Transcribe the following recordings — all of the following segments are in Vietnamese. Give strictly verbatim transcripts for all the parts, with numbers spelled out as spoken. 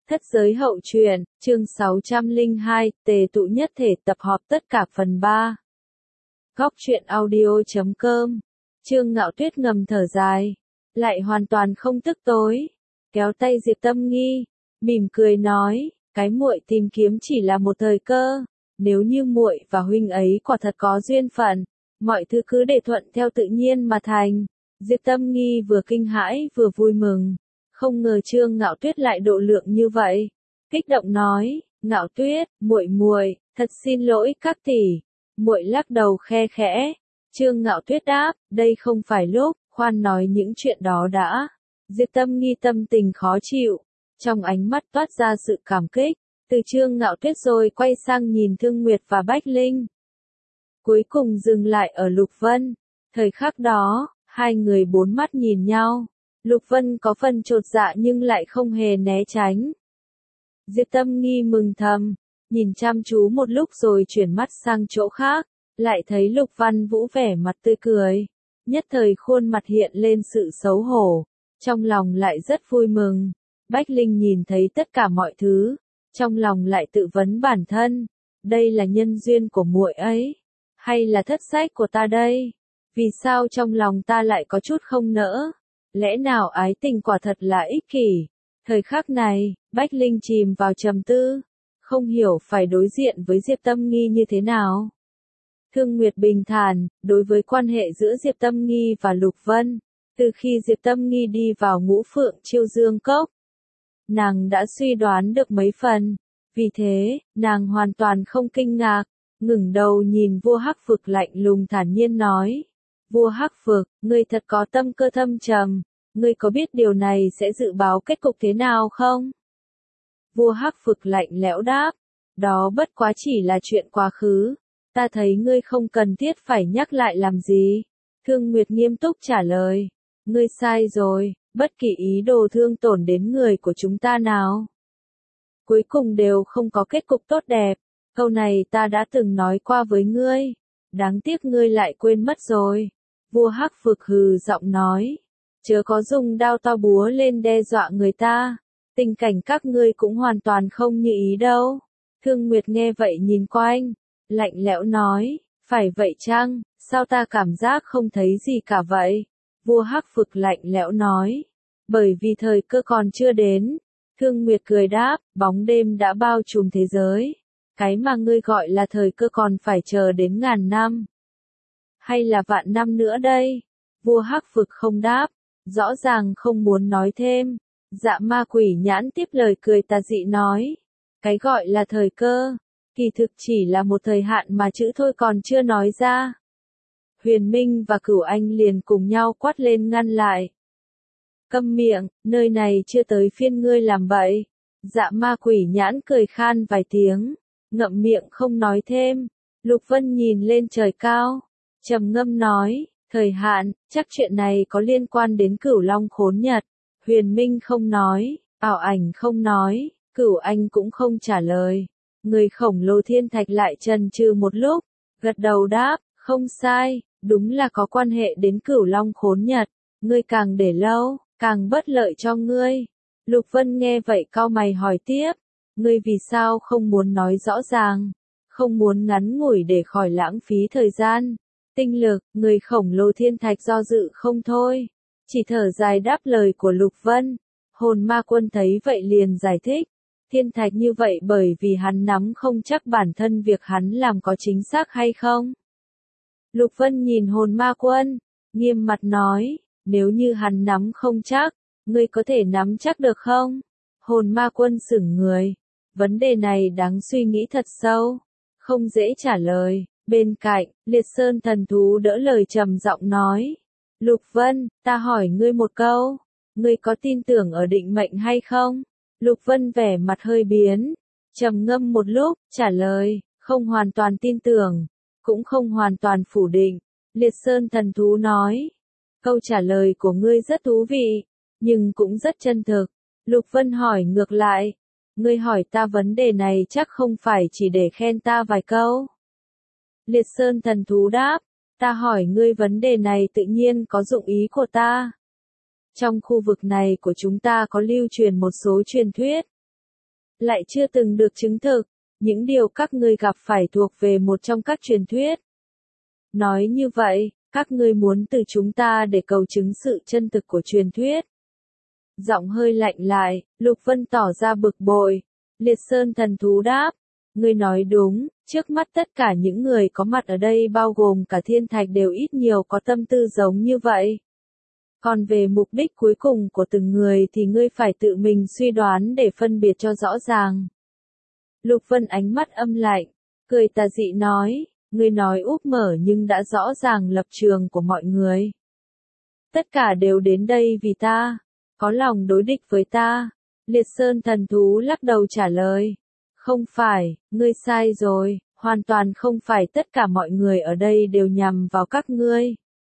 Thất giới hậu truyện, chương sáu trăm lẻ hai, tề tụ nhất thể tập họp tất cả phần ba. Góc truyện audio chấm com. Trương Ngạo Tuyết ngầm thở dài, lại hoàn toàn không tức tối, kéo tay Diệp Tâm Nghi, mỉm cười nói, cái muội tìm kiếm chỉ là một thời cơ, nếu như muội và huynh ấy quả thật có duyên phận, mọi thứ cứ để thuận theo tự nhiên mà thành. Diệp Tâm Nghi vừa kinh hãi vừa vui mừng. Không ngờ Trương Ngạo Tuyết lại độ lượng như vậy, kích động nói, Ngạo Tuyết, muội muội, thật xin lỗi các tỷ. Muội lắc đầu khe khẽ. Trương Ngạo Tuyết đáp, đây không phải lúc, khoan nói những chuyện đó đã. Diệp Tâm Nghi tâm tình khó chịu, trong ánh mắt toát ra sự cảm kích, từ Trương Ngạo Tuyết rồi quay sang nhìn Thương Nguyệt và Bách Linh. Cuối cùng dừng lại ở Lục Vân, thời khắc đó, hai người bốn mắt nhìn nhau. Lục Vân có phần chột dạ nhưng lại không hề né tránh. Diệp Tâm Nghi mừng thầm, nhìn chăm chú một lúc rồi chuyển mắt sang chỗ khác, lại thấy Lục Văn Vũ vẻ mặt tươi cười. Nhất thời khuôn mặt hiện lên sự xấu hổ, trong lòng lại rất vui mừng. Bách Linh nhìn thấy tất cả mọi thứ, trong lòng lại tự vấn bản thân, đây là nhân duyên của muội ấy, hay là thất sách của ta đây? Vì sao trong lòng ta lại có chút không nỡ? Lẽ nào ái tình quả thật là ích kỷ? Thời khắc này, Bách Linh chìm vào trầm tư, không hiểu phải đối diện với Diệp Tâm Nghi như thế nào. Thương Nguyệt bình thản, đối với quan hệ giữa Diệp Tâm Nghi và Lục Vân, từ khi Diệp Tâm Nghi đi vào Ngũ Phượng Chiêu Dương Cốc, nàng đã suy đoán được mấy phần, vì thế, nàng hoàn toàn không kinh ngạc, ngẩng đầu nhìn vua Hắc Vực lạnh lùng thản nhiên nói. Vua Hắc Vực, ngươi thật có tâm cơ thâm trầm, ngươi có biết điều này sẽ dự báo kết cục thế nào không? Vua Hắc Vực lạnh lẽo đáp, đó bất quá chỉ là chuyện quá khứ, ta thấy ngươi không cần thiết phải nhắc lại làm gì. Thương Nguyệt nghiêm túc trả lời, ngươi sai rồi, bất kỳ ý đồ thương tổn đến người của chúng ta nào, cuối cùng đều không có kết cục tốt đẹp, câu này ta đã từng nói qua với ngươi, đáng tiếc ngươi lại quên mất rồi. Vua Hắc Vực hừ giọng nói, chớ có dùng đao to búa lên đe dọa người ta, tình cảnh các ngươi cũng hoàn toàn không như ý đâu. Thương Nguyệt nghe vậy nhìn quanh, lạnh lẽo nói, phải vậy chăng, sao ta cảm giác không thấy gì cả vậy? Vua Hắc Vực lạnh lẽo nói, bởi vì thời cơ còn chưa đến. Thương Nguyệt cười đáp, bóng đêm đã bao trùm thế giới, cái mà ngươi gọi là thời cơ còn phải chờ đến ngàn năm. Hay là vạn năm nữa đây? Vua Hắc Vực không đáp, rõ ràng không muốn nói thêm. Dạ ma quỷ nhãn tiếp lời cười tà dị nói, cái gọi là thời cơ, kỳ thực chỉ là một thời hạn mà chữ thôi còn chưa nói ra. Huyền Minh và Cửu Anh liền cùng nhau quát lên ngăn lại. Câm miệng, nơi này chưa tới phiên ngươi làm bậy. Dạ ma quỷ nhãn cười khan vài tiếng, ngậm miệng không nói thêm. Lục Vân nhìn lên trời cao, trầm ngâm nói, thời hạn, chắc chuyện này có liên quan đến Cửu Long Khốn Nhật. Huyền Minh không nói, Ảo Ảnh không nói, Cửu Anh cũng không trả lời. Người khổng lồ thiên thạch lại chần chừ một lúc, gật đầu đáp, không sai, đúng là có quan hệ đến Cửu Long Khốn Nhật, ngươi càng để lâu, càng bất lợi cho ngươi. Lục Vân nghe vậy cau mày hỏi tiếp, ngươi vì sao không muốn nói rõ ràng, không muốn ngắn ngủi để khỏi lãng phí thời gian, tinh lực. Người khổng lồ thiên thạch do dự không thôi, chỉ thở dài đáp lời của Lục Vân. Hồn Ma Quân thấy vậy liền giải thích, thiên thạch như vậy bởi vì hắn nắm không chắc bản thân việc hắn làm có chính xác hay không. Lục Vân nhìn Hồn Ma Quân, nghiêm mặt nói, nếu như hắn nắm không chắc, ngươi có thể nắm chắc được không? Hồn Ma Quân sững người, vấn đề này đáng suy nghĩ thật sâu, không dễ trả lời. Bên cạnh, Liệt Sơn thần thú đỡ lời trầm giọng nói, Lục Vân, ta hỏi ngươi một câu, ngươi có tin tưởng ở định mệnh hay không? Lục Vân vẻ mặt hơi biến, trầm ngâm một lúc, trả lời, không hoàn toàn tin tưởng, cũng không hoàn toàn phủ định. Liệt Sơn thần thú nói, câu trả lời của ngươi rất thú vị, nhưng cũng rất chân thực. Lục Vân hỏi ngược lại, ngươi hỏi ta vấn đề này chắc không phải chỉ để khen ta vài câu. Liệt Sơn thần thú đáp, ta hỏi ngươi vấn đề này tự nhiên có dụng ý của ta. Trong khu vực này của chúng ta có lưu truyền một số truyền thuyết. lại chưa từng được chứng thực. Những điều các ngươi gặp phải thuộc về một trong các truyền thuyết. Nói như vậy, các ngươi muốn từ chúng ta để cầu chứng sự chân thực của truyền thuyết. Giọng hơi lạnh lại, Lục Vân tỏ ra bực bội. Liệt Sơn thần thú đáp, ngươi nói đúng, trước mắt tất cả những người có mặt ở đây bao gồm cả thiên thạch đều ít nhiều có tâm tư giống như vậy. Còn về mục đích cuối cùng của từng người thì ngươi phải tự mình suy đoán để phân biệt cho rõ ràng. Lục Vân ánh mắt âm lạnh, cười tà dị nói, ngươi nói úp mở nhưng đã rõ ràng lập trường của mọi người. Tất cả đều đến đây vì ta, có lòng đối địch với ta. Liệt Sơn thần thú lắc đầu trả lời, không phải, ngươi sai rồi, hoàn toàn không phải tất cả mọi người ở đây đều nhằm vào các ngươi.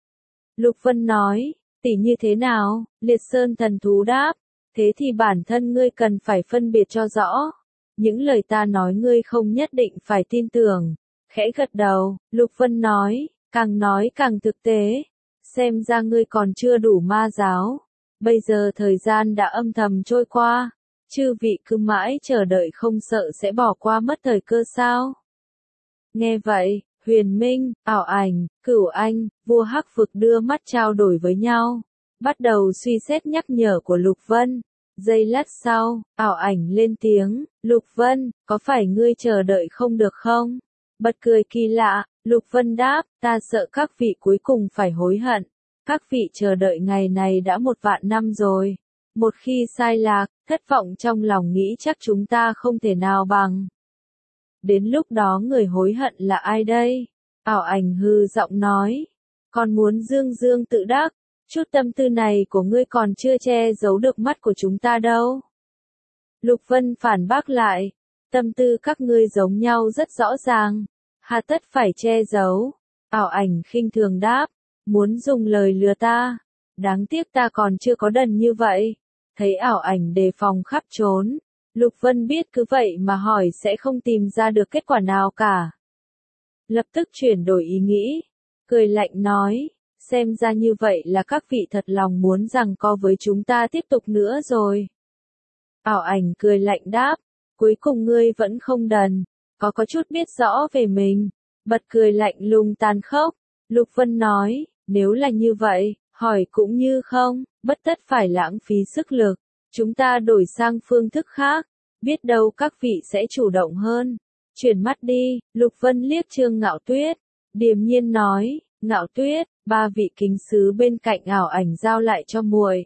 Lục Vân nói, tỉ như thế nào? Liệt Sơn thần thú đáp, thế thì bản thân ngươi cần phải phân biệt cho rõ. Những lời ta nói ngươi không nhất định phải tin tưởng. Khẽ gật đầu, Lục Vân nói, càng nói càng thực tế. Xem ra ngươi còn chưa đủ ma giáo. Bây giờ thời gian đã âm thầm trôi qua. Chư vị cứ mãi chờ đợi không sợ sẽ bỏ qua mất thời cơ sao? Nghe vậy, Huyền Minh, Ảo Ảnh, Cửu Anh, vua Hắc Vực đưa mắt trao đổi với nhau. Bắt đầu suy xét nhắc nhở của Lục Vân. Giây lát sau, Ảo Ảnh lên tiếng, Lục Vân, có phải ngươi chờ đợi không được không? Bật cười kỳ lạ, Lục Vân đáp, ta sợ các vị cuối cùng phải hối hận. Các vị chờ đợi ngày này đã một vạn năm rồi. Một khi sai lạc, thất vọng trong lòng nghĩ chắc chúng ta không thể nào bằng. Đến lúc đó người hối hận là ai đây? Ảo Ảnh hư giọng nói. Còn muốn dương dương tự đắc, chút tâm tư này của ngươi còn chưa che giấu được mắt của chúng ta đâu. Lục Vân phản bác lại. Tâm tư các ngươi giống nhau rất rõ ràng. Hà tất phải che giấu. Ảo Ảnh khinh thường đáp. Muốn dùng lời lừa ta. Đáng tiếc ta còn chưa có đần như vậy. Thấy Ảo Ảnh đề phòng khắp trốn. Lục Vân biết cứ vậy mà hỏi sẽ không tìm ra được kết quả nào cả. Lập tức chuyển đổi ý nghĩ. Cười lạnh nói. Xem ra như vậy là các vị thật lòng muốn giằng co với chúng ta tiếp tục nữa rồi. Ảo Ảnh cười lạnh đáp. Cuối cùng ngươi vẫn không đần. Có có chút biết rõ về mình. Bật cười lạnh lùng tàn khốc. Lục Vân nói. Nếu là như vậy, hỏi cũng như không, bất tất phải lãng phí sức lực. Chúng ta đổi sang phương thức khác. Biết đâu các vị sẽ chủ động hơn. Chuyển mắt đi, Lục Vân liếc Trương Ngạo Tuyết. Điềm nhiên nói, Ngạo Tuyết, ba vị kính sứ bên cạnh Ảo Ảnh giao lại cho muội.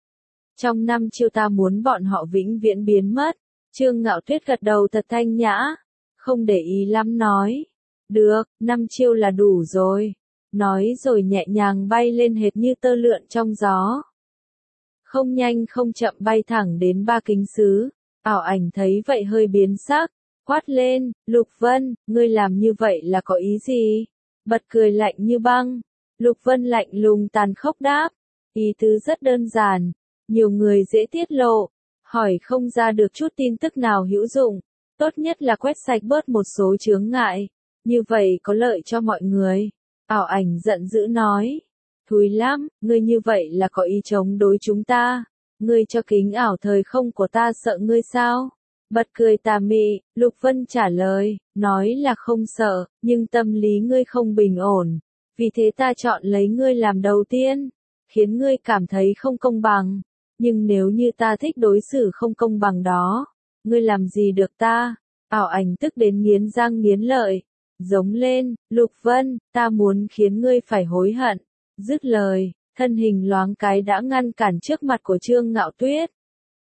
Trong năm chiêu ta muốn bọn họ vĩnh viễn biến mất. Trương Ngạo Tuyết gật đầu thật thanh nhã. Không để ý lắm nói. Được, năm chiêu là đủ rồi. Nói rồi nhẹ nhàng bay lên hệt như tơ lượn trong gió. Không nhanh không chậm bay thẳng đến ba kính sứ. Ảo Ảnh thấy vậy hơi biến sắc. Quát lên, Lục Vân, ngươi làm như vậy là có ý gì? Bật cười lạnh như băng. Lục Vân lạnh lùng tàn khốc đáp. Ý tứ rất đơn giản. Nhiều người dễ tiết lộ. Hỏi không ra được chút tin tức nào hữu dụng. Tốt nhất là quét sạch bớt một số chướng ngại. Như vậy có lợi cho mọi người. Ảo Ảnh giận dữ nói. Thúi lắm, ngươi như vậy là có ý chống đối chúng ta. Ngươi cho kính ảo thời không của ta sợ ngươi sao? Bật cười tà mị, Lục Vân trả lời, nói là không sợ, nhưng tâm lý ngươi không bình ổn. Vì thế ta chọn lấy ngươi làm đầu tiên, khiến ngươi cảm thấy không công bằng. Nhưng nếu như ta thích đối xử không công bằng đó, ngươi làm gì được ta? Ảo Ảnh tức đến nghiến răng nghiến lợi. Giống lên, Lục Vân, ta muốn khiến ngươi phải hối hận. Dứt lời, thân hình loáng cái đã ngăn cản trước mặt của Trương Ngạo Tuyết.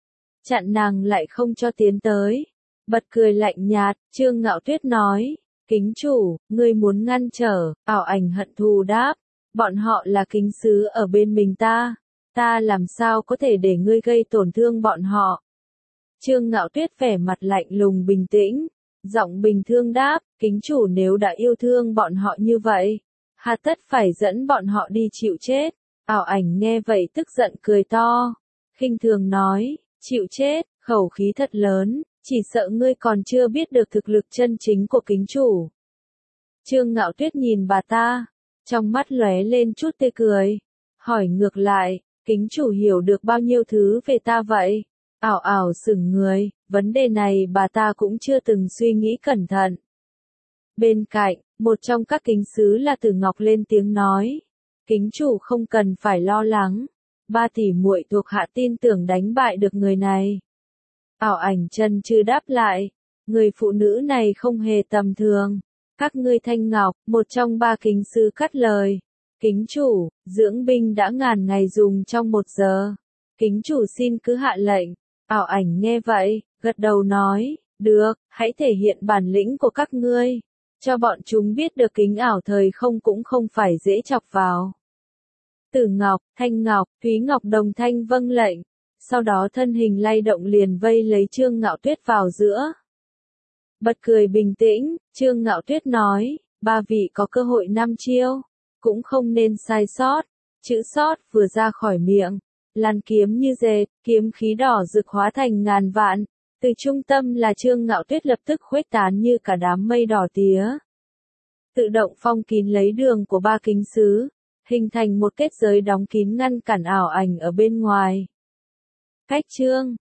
Chặn nàng lại không cho tiến tới. Bật cười lạnh nhạt, Trương Ngạo Tuyết nói, kính chủ, ngươi muốn ngăn trở, Ảo Ảnh hận thù đáp. Bọn họ là kính sứ ở bên mình ta. Ta làm sao có thể để ngươi gây tổn thương bọn họ. Trương Ngạo Tuyết vẻ mặt lạnh lùng bình tĩnh. Giọng bình thường đáp, kính chủ nếu đã yêu thương bọn họ như vậy, hà tất phải dẫn bọn họ đi chịu chết. Ảo Ảnh nghe vậy tức giận cười to, khinh thường nói, chịu chết, khẩu khí thật lớn, chỉ sợ ngươi còn chưa biết được thực lực chân chính của kính chủ. Trương Ngạo Tuyết nhìn bà ta, trong mắt lóe lên chút tươi cười, hỏi ngược lại, kính chủ hiểu được bao nhiêu thứ về ta vậy? Ảo ảo sững người, vấn đề này bà ta cũng chưa từng suy nghĩ cẩn thận. Bên cạnh, một trong các kính sứ là Tử Ngọc lên tiếng nói. Kính chủ không cần phải lo lắng. Ba tỷ muội thuộc hạ tin tưởng đánh bại được người này. Ảo ảnh chân chư đáp lại. Người phụ nữ này không hề tầm thường. Các ngươi Thanh Ngọc, một trong ba kính sứ cắt lời. Kính chủ, dưỡng binh đã ngàn ngày dùng trong một giờ. Kính chủ xin cứ hạ lệnh. Ảo ảnh nghe vậy, gật đầu nói. Được, hãy thể hiện bản lĩnh của các ngươi. Cho bọn chúng biết được kính ảo thời không cũng không phải dễ chọc vào. Tử Ngọc, Thanh Ngọc, Thúy Ngọc đồng thanh vâng lệnh. Sau đó thân hình lay động liền vây lấy Trương Ngạo Tuyết vào giữa. Bật cười bình tĩnh, Trương Ngạo Tuyết nói, ba vị có cơ hội năm chiêu, cũng không nên sai sót. Chữ sót vừa ra khỏi miệng, làn kiếm như dệt, kiếm khí đỏ rực hóa thành ngàn vạn. Từ trung tâm là Trương Ngạo Tuyết lập tức khuếch tán như cả đám mây đỏ tía. Tự động phong kín lấy đường của ba kính sứ, hình thành một kết giới đóng kín ngăn cản ảo ảnh ở bên ngoài. Cách Trương